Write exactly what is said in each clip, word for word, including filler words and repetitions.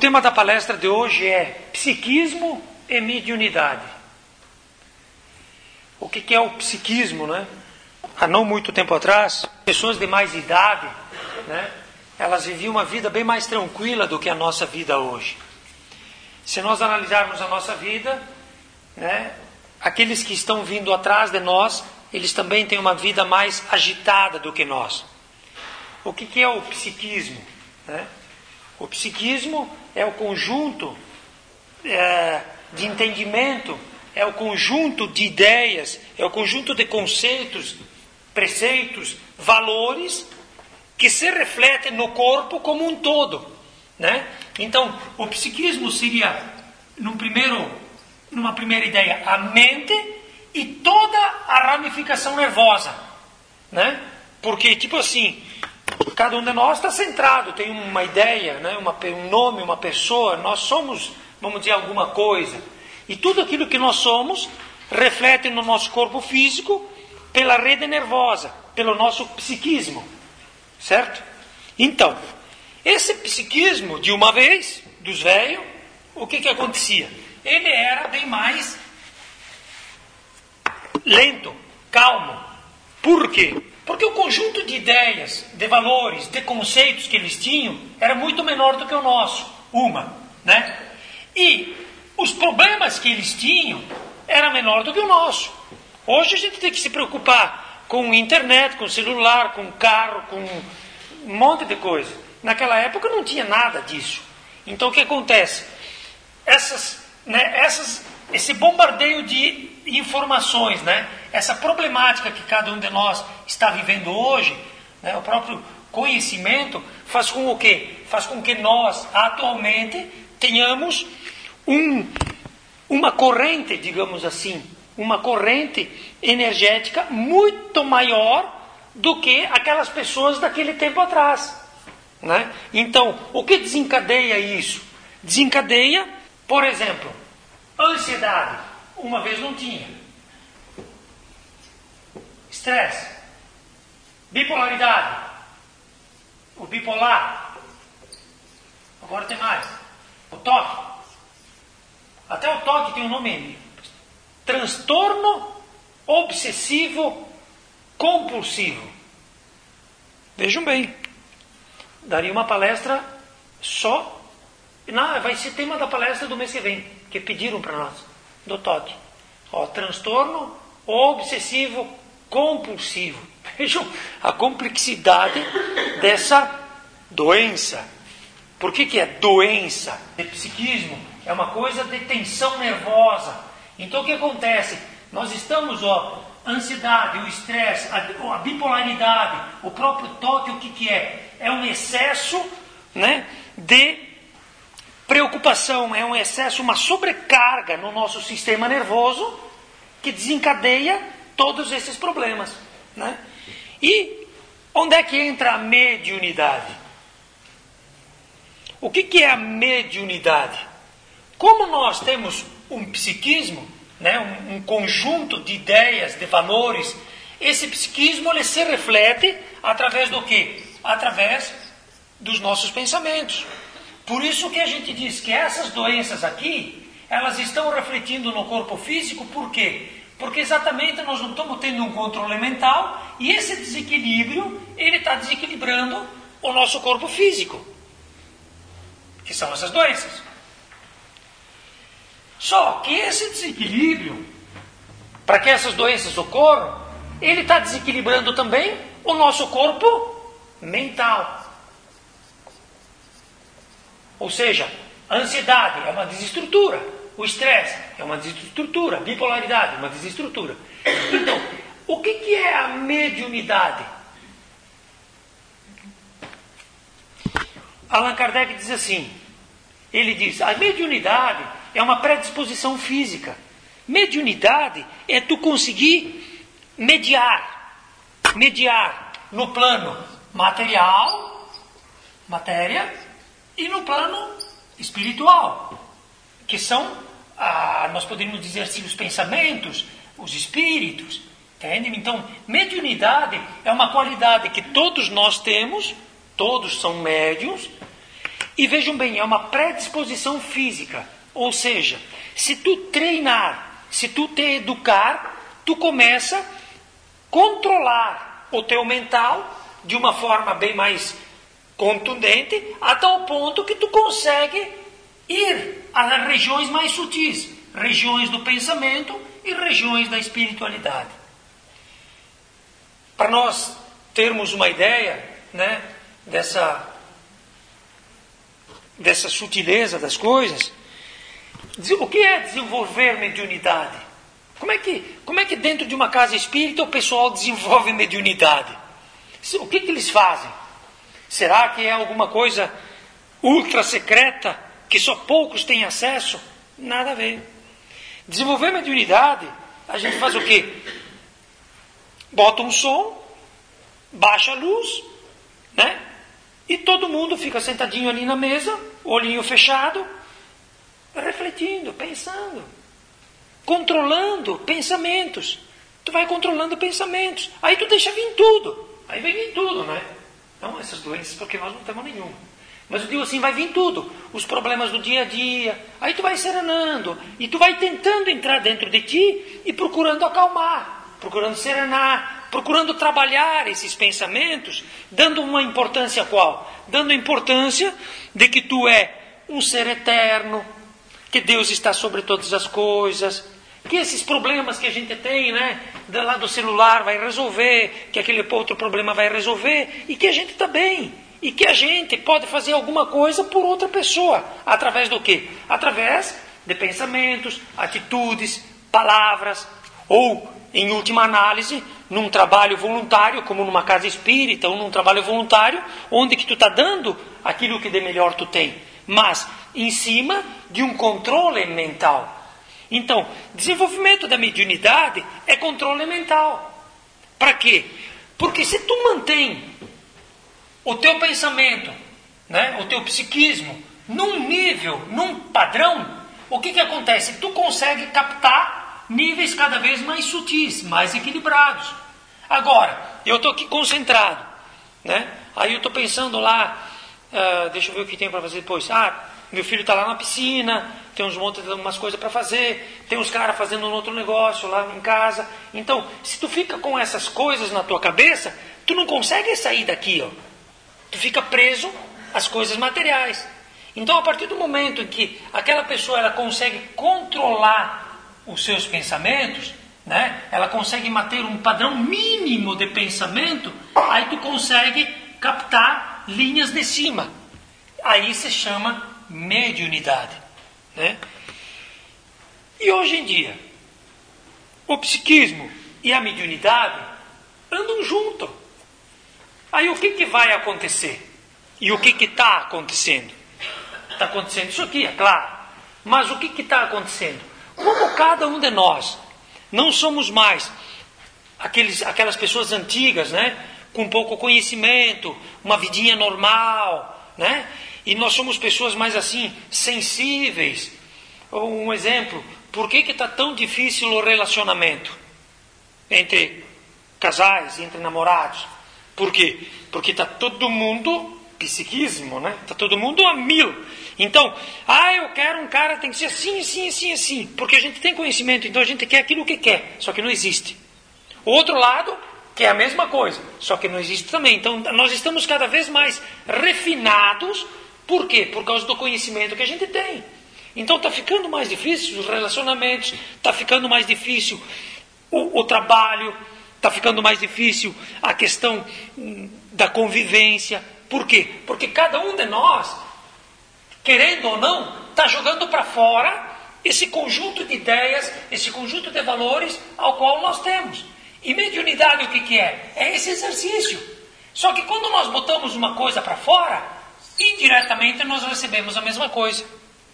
tema da palestra de hoje é psiquismo e mediunidade. O que, que é o psiquismo, né? Há não muito tempo atrás, pessoas de mais idade, né, elas viviam uma vida bem mais tranquila do que a nossa vida hoje. Se nós analisarmos a nossa vida, né, aqueles que estão vindo atrás de nós, eles também têm uma vida mais agitada do que nós. O que, que é o psiquismo, né? O psiquismo é o conjunto é, de entendimento, é o conjunto de ideias, é o conjunto de conceitos, preceitos, valores que se refletem no corpo como um todo, né? Então, o psiquismo seria, num primeiro, numa primeira ideia, a mente e toda a ramificação nervosa, né? Porque, tipo assim, cada um de nós está centrado, tem uma ideia, né? uma, um nome, uma pessoa, nós somos, vamos dizer, alguma coisa. E tudo aquilo que nós somos reflete no nosso corpo físico pela rede nervosa, pelo nosso psiquismo, certo? Então, esse psiquismo, de uma vez, dos velhos, o que que acontecia? Ele era bem mais lento, calmo. Por quê? Porque o conjunto de ideias, de valores, de conceitos que eles tinham era muito menor do que o nosso, uma, né? E os problemas que eles tinham era menor do que o nosso. Hoje a gente tem que se preocupar com internet, com celular, com carro, com um monte de coisa. Naquela época não tinha nada disso. Então o que acontece? Essas, né, essas, esse bombardeio de informações, né, essa problemática que cada um de nós está vivendo hoje, né, o próprio conhecimento faz com o quê? Faz com que nós atualmente tenhamos um, uma corrente, digamos assim, uma corrente energética muito maior do que aquelas pessoas daquele tempo atrás, né? Então, o que desencadeia isso? Desencadeia, por exemplo, ansiedade. Uma vez não tinha. Estresse. Bipolaridade. O bipolar. Agora tem mais. O toque. Até o toque tem um nome. Transtorno obsessivo compulsivo. Vejam bem. Daria uma palestra só. Não, vai ser tema da palestra do mês que vem, que pediram para nós, do toque. Ó, transtorno obsessivo compulsivo. Vejam a complexidade dessa doença. Por que que é doença? De psiquismo é uma coisa de tensão nervosa. Então o que acontece? Nós estamos, ó, a ansiedade, o estresse, a, a bipolaridade, o próprio toque, o que que é? É um excesso, né, de preocupação, é um excesso, uma sobrecarga no nosso sistema nervoso que desencadeia todos esses problemas, né? E onde é que entra a mediunidade? O que que é a mediunidade? Como nós temos um psiquismo, né, um, um conjunto de ideias, de valores, esse psiquismo ele se reflete através do quê? Através dos nossos pensamentos. Por isso que a gente diz que essas doenças aqui, elas estão refletindo no corpo físico, por quê? Porque exatamente nós não estamos tendo um controle mental e esse desequilíbrio, ele está desequilibrando o nosso corpo físico, que são essas doenças. Só que esse desequilíbrio, para que essas doenças ocorram, ele está desequilibrando também o nosso corpo mental. Ou seja, a ansiedade é uma desestrutura, o estresse é uma desestrutura, a bipolaridade é uma desestrutura. Então, o que que é a mediunidade? Allan Kardec diz assim, ele diz, a mediunidade é uma predisposição física. Mediunidade é tu conseguir mediar, mediar no plano material, matéria, e no plano espiritual, que são, ah, nós poderíamos dizer assim, os pensamentos, os espíritos, entende? Então, mediunidade é uma qualidade que todos nós temos, todos são médiuns, E vejam bem, é uma predisposição física. Ou seja, se tu treinar, se tu te educar, tu começa a controlar o teu mental de uma forma bem mais contundente, a tal ponto que tu consegue ir às regiões mais sutis, regiões do pensamento e regiões da espiritualidade. Para nós termos uma ideia, né, dessa, dessa sutileza das coisas, o que é desenvolver mediunidade? Como é que, como é que dentro de uma casa espírita o pessoal desenvolve mediunidade? O que, que eles fazem? Será que é alguma coisa ultra secreta que só poucos têm acesso? Nada a ver. Desenvolver mediunidade, a gente faz o quê? Bota um som, baixa a luz, né? E todo mundo fica sentadinho ali na mesa, olhinho fechado, refletindo, pensando, controlando pensamentos. Tu vai controlando pensamentos. Aí tu deixa vir tudo. Aí vai vir tudo, né? Não essas doenças, porque nós não temos nenhuma. Mas eu digo assim, vai vir tudo. Os problemas do dia a dia. Aí tu vai serenando. E tu vai tentando entrar dentro de ti e procurando acalmar. Procurando serenar. Procurando trabalhar esses pensamentos. Dando uma importância qual? Dando a importância de que tu é um ser eterno. Que Deus está sobre todas as coisas. Que esses problemas que a gente tem, né, lá do celular vai resolver, que aquele outro problema vai resolver, e que a gente está bem, e que a gente pode fazer alguma coisa por outra pessoa, através do quê? Através de pensamentos, atitudes, palavras, ou, em última análise, num trabalho voluntário, como numa casa espírita, ou num trabalho voluntário, onde que tu está dando aquilo que de melhor tu tem, mas em cima de um controle mental. Então, desenvolvimento da mediunidade é controle mental. Para quê? Porque se tu mantém o teu pensamento, né, o teu psiquismo, num nível, num padrão, o que, que acontece? Tu consegue captar níveis cada vez mais sutis, mais equilibrados. Agora, eu estou aqui concentrado, né? Aí eu estou pensando lá, uh, deixa eu ver o que tem para fazer depois. Ah, meu filho está lá na piscina, tem uns montes de umas coisas para fazer, tem uns caras fazendo um outro negócio lá em casa. Então, se tu fica com essas coisas na tua cabeça, tu não consegue sair daqui, ó. Tu fica preso às coisas materiais. Então, a partir do momento em que aquela pessoa ela consegue controlar os seus pensamentos, né? Ela consegue manter um padrão mínimo de pensamento, aí tu consegue captar linhas de cima. Aí se chama mediunidade, né? E hoje em dia, o psiquismo e a mediunidade andam junto. Aí o que, que vai acontecer? E o que está acontecendo? Está acontecendo isso aqui, é claro. Mas o que está acontecendo? Como cada um de nós não somos mais aqueles, aquelas pessoas antigas, né? Com pouco conhecimento, uma vidinha normal, né? E nós somos pessoas mais assim, sensíveis. Um exemplo, por que está tão difícil o relacionamento entre casais, entre namorados? Por quê? Porque está todo mundo, psiquismo, né? Está todo mundo a mil. Então, ah, eu quero um cara, tem que ser assim, assim, assim, assim. Porque a gente tem conhecimento, então a gente quer aquilo que quer, só que não existe. O outro lado quer a mesma coisa, só que não existe também. Então, nós estamos cada vez mais refinados. Por quê? Por causa do conhecimento que a gente tem. Então está ficando mais difícil os relacionamentos, está ficando mais difícil o, o trabalho, está ficando mais difícil a questão hum, da convivência. Por quê? Porque cada um de nós, querendo ou não, está jogando para fora esse conjunto de ideias, esse conjunto de valores ao qual nós temos. E mediunidade o que, que é? É esse exercício. Só que quando nós botamos uma coisa para fora, indiretamente nós recebemos a mesma coisa.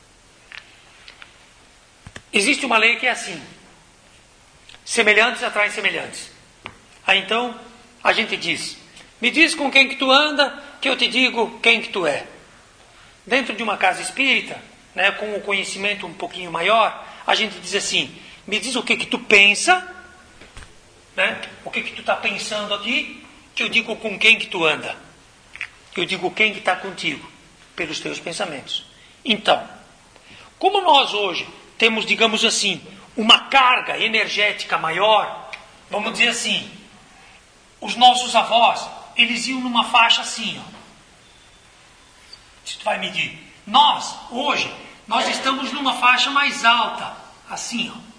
Existe uma lei que é assim: semelhantes atraem semelhantes. Aí então a gente diz: me diz com quem que tu anda, que eu te digo quem que tu é. Dentro de uma casa espírita, né, com o conhecimento um pouquinho maior, a gente diz assim: me diz o que que tu pensa, né, o que que tu está pensando aqui, que eu digo com quem que tu anda. Eu digo quem que está contigo. pelos teus pensamentos. Então, como nós hoje temos, digamos assim, uma carga energética maior, vamos dizer assim, os nossos avós, eles iam numa faixa assim, ó. Se tu vai medir. Nós, hoje, nós estamos numa faixa mais alta, assim, ó.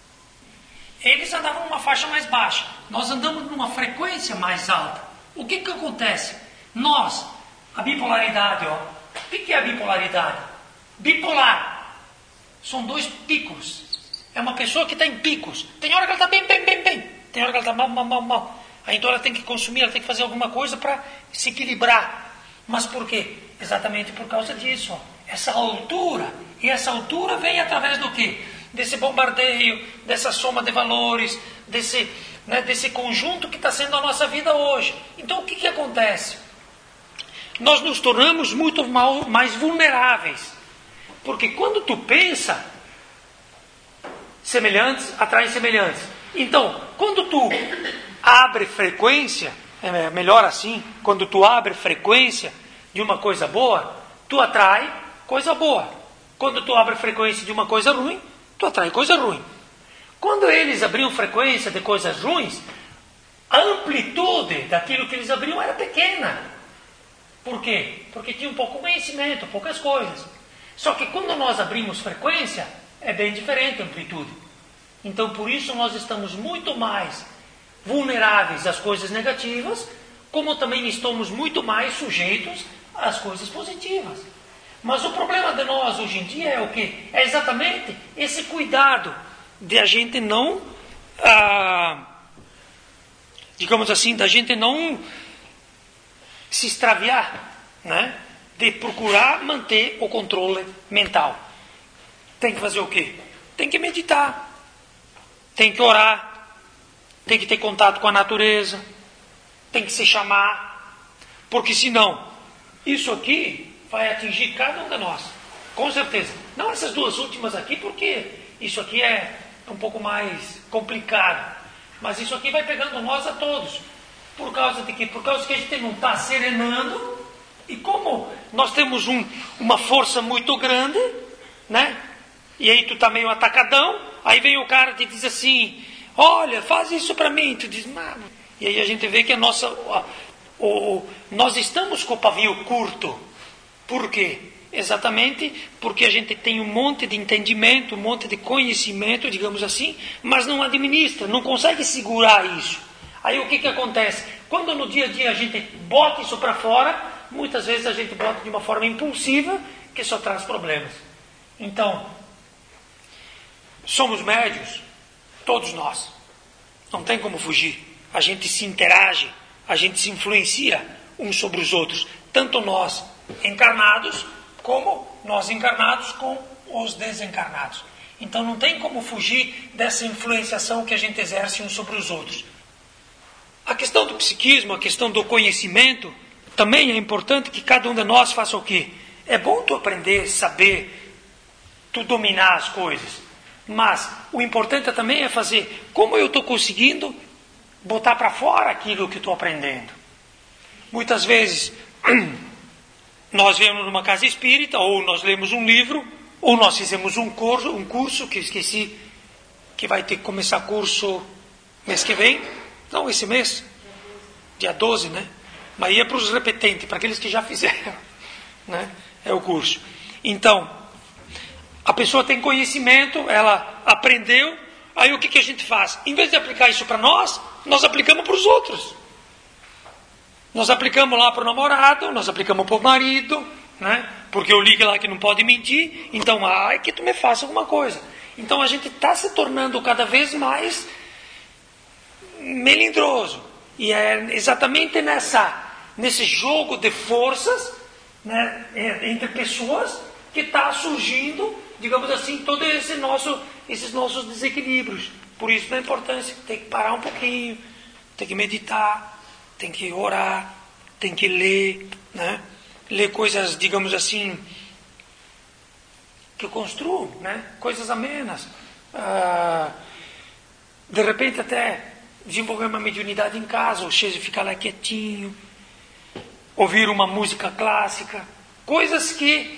Eles andavam numa faixa mais baixa. Nós andamos numa frequência mais alta. O que que acontece? Nós, a bipolaridade, ó. O que que é a bipolaridade? Bipolar. São dois picos. É uma pessoa que está em picos. Tem hora que ela está bem, bem, bem, bem. Tem hora que ela está mal, mal, mal, mal. Aí então ela tem que consumir, ela tem que fazer alguma coisa para se equilibrar. Mas por quê? Exatamente por causa disso, ó. Essa altura. E essa altura vem através do quê? Desse bombardeio, dessa soma de valores, desse, né, desse conjunto que está sendo a nossa vida hoje. Então o que que acontece? Nós nos tornamos muito mal, mais vulneráveis. Porque quando tu pensa, semelhantes atraem semelhantes. Então, quando tu abre frequência, é melhor assim, quando tu abre frequência de uma coisa boa, tu atrai coisa boa. Quando tu abre frequência de uma coisa ruim, tu atrai coisa ruim. Quando eles abriam frequência de coisas ruins, a amplitude daquilo que eles abriam era pequena. Por quê? Porque tinha um pouco conhecimento, poucas coisas. Só que quando nós abrimos frequência, é bem diferente a amplitude. Então, por isso, nós estamos muito mais vulneráveis às coisas negativas, como também estamos muito mais sujeitos às coisas positivas. Mas o problema de nós hoje em dia é o quê? É exatamente esse cuidado de a gente não, ah, digamos assim, da gente não se extraviar, né? De procurar manter o controle mental. Tem que fazer o quê? Tem que meditar, tem que orar, tem que ter contato com a natureza, tem que se chamar, porque senão, isso aqui vai atingir cada um de nós, com certeza. Não essas duas últimas aqui, porque isso aqui é um pouco mais complicado, mas isso aqui vai pegando nós a todos. Por causa de quê? Por causa que a gente não está serenando, e como nós temos um, uma força muito grande, né? E aí tu está meio atacadão, aí vem o cara e te diz assim, olha, faz isso para mim, tu diz, não. E aí a gente vê que a nossa, a, o, nós estamos com o pavio curto. Por quê? Exatamente porque a gente tem um monte de entendimento, um monte de conhecimento, digamos assim, mas não administra, não consegue segurar isso. Aí o que que acontece? Quando no dia a dia a gente bota isso para fora, muitas vezes a gente bota de uma forma impulsiva, que só traz problemas. Então, somos médios, todos nós. Não tem como fugir. A gente se interage, a gente se influencia uns sobre os outros. Tanto nós encarnados, como nós encarnados com os desencarnados. Então não tem como fugir dessa influenciação que a gente exerce uns sobre os outros. A questão do psiquismo, a questão do conhecimento, também é importante que cada um de nós faça o quê? É bom tu aprender, saber, tu dominar as coisas. Mas o importante também é fazer como eu estou conseguindo botar para fora aquilo que estou aprendendo. Muitas vezes nós viemos numa casa espírita, ou nós lemos um livro, ou nós fizemos um curso, um curso que esqueci, que vai ter que começar curso mês que vem. Não, esse mês, dia doze, né? Mas ia para os repetentes, para aqueles que já fizeram, né? É o curso. Então, a pessoa tem conhecimento, ela aprendeu, aí o que, que a gente faz? Em vez de aplicar isso para nós, nós aplicamos para os outros. Nós aplicamos lá para o namorado, nós aplicamos para o marido, né? Porque eu ligo lá que não pode mentir, então, ai, que tu me faça alguma coisa. Então a gente está se tornando cada vez mais melindroso. E é exatamente nessa, nesse jogo de forças, né, entre pessoas que está surgindo, digamos assim, todo esse nosso, esses nossos desequilíbrios. Por isso a importância, tem que parar um pouquinho, tem que meditar, tem que orar, tem que ler, né? Ler coisas, digamos assim, que construam, né? Coisas amenas. Ah, de repente até desenvolver uma mediunidade em casa, ou seja, ficar lá quietinho, ouvir uma música clássica, Coisas que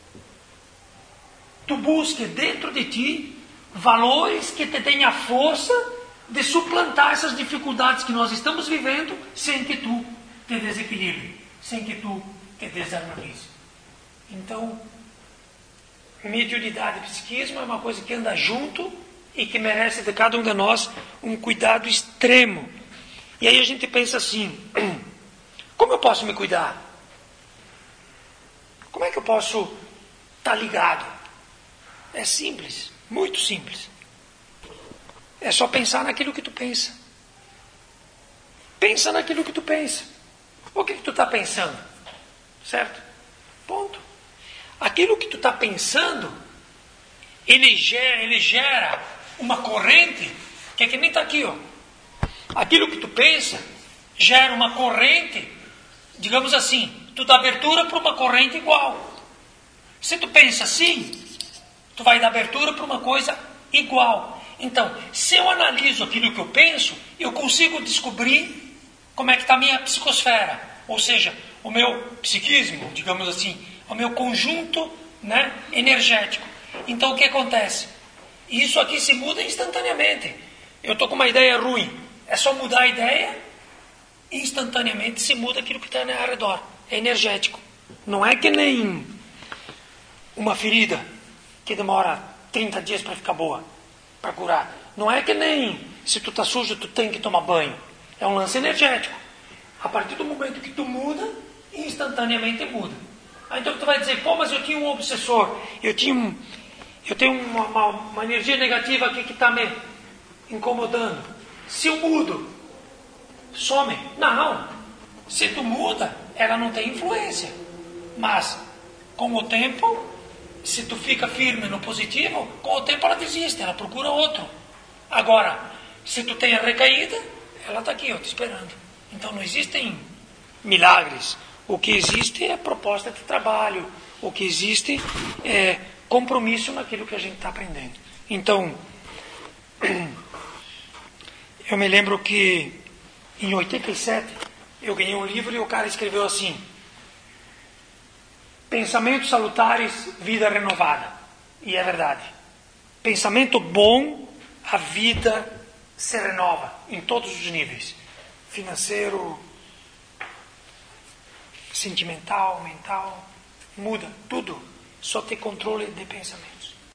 tu busque dentro de ti, valores que te deem a força de suplantar essas dificuldades que nós estamos vivendo sem que tu te desequilibre, sem que tu te desarmonize. Então, mediunidade e psiquismo é uma coisa que anda junto e que merece de cada um de nós um cuidado extremo. E aí a gente pensa assim, como eu posso me cuidar? Como é que eu posso estar ligado? É simples, muito simples. É só pensar naquilo que tu pensa. Pensa naquilo que tu pensa. O que, que tu está pensando? Certo? Ponto. Aquilo que tu está pensando, ele gera, ele gera uma corrente, que é que nem está aqui, ó. Aquilo que tu pensa gera uma corrente, digamos assim, tu dá abertura para uma corrente igual. Se tu pensa assim, tu vai dar abertura para uma coisa igual. Então, se eu analiso aquilo que eu penso, eu consigo descobrir como é que está a minha psicosfera. Ou seja, o meu psiquismo, digamos assim, o meu conjunto, né, energético. Então, o que acontece? Isso aqui se muda instantaneamente. Eu estou com uma ideia ruim. É só mudar a ideia, instantaneamente se muda aquilo que está ao redor. É energético. Não é que nem uma ferida que demora trinta dias para ficar boa, para curar. Não é que nem se tu está sujo, tu tem que tomar banho. É um lance energético. A partir do momento que tu muda, instantaneamente muda. Aí então tu vai dizer, pô, mas eu tinha um obsessor, eu tinha um, eu tenho uma, uma, uma energia negativa aqui que está me incomodando. Se eu mudo, some. Não. Se tu muda, ela não tem influência. Mas, com o tempo, se tu fica firme no positivo, com o tempo ela desiste, ela procura outro. Agora, se tu tem a recaída, ela está aqui, ó, te esperando. Então não existem milagres. O que existe é proposta de trabalho. O que existe é compromisso naquilo que a gente está aprendendo. Então, eu me lembro que em oitenta e sete eu ganhei um livro e o cara escreveu assim: pensamentos salutares, vida renovada. E é verdade. Pensamento bom, a vida se renova em todos os níveis. Financeiro, sentimental, mental, muda tudo. Só ter controle de pensamento.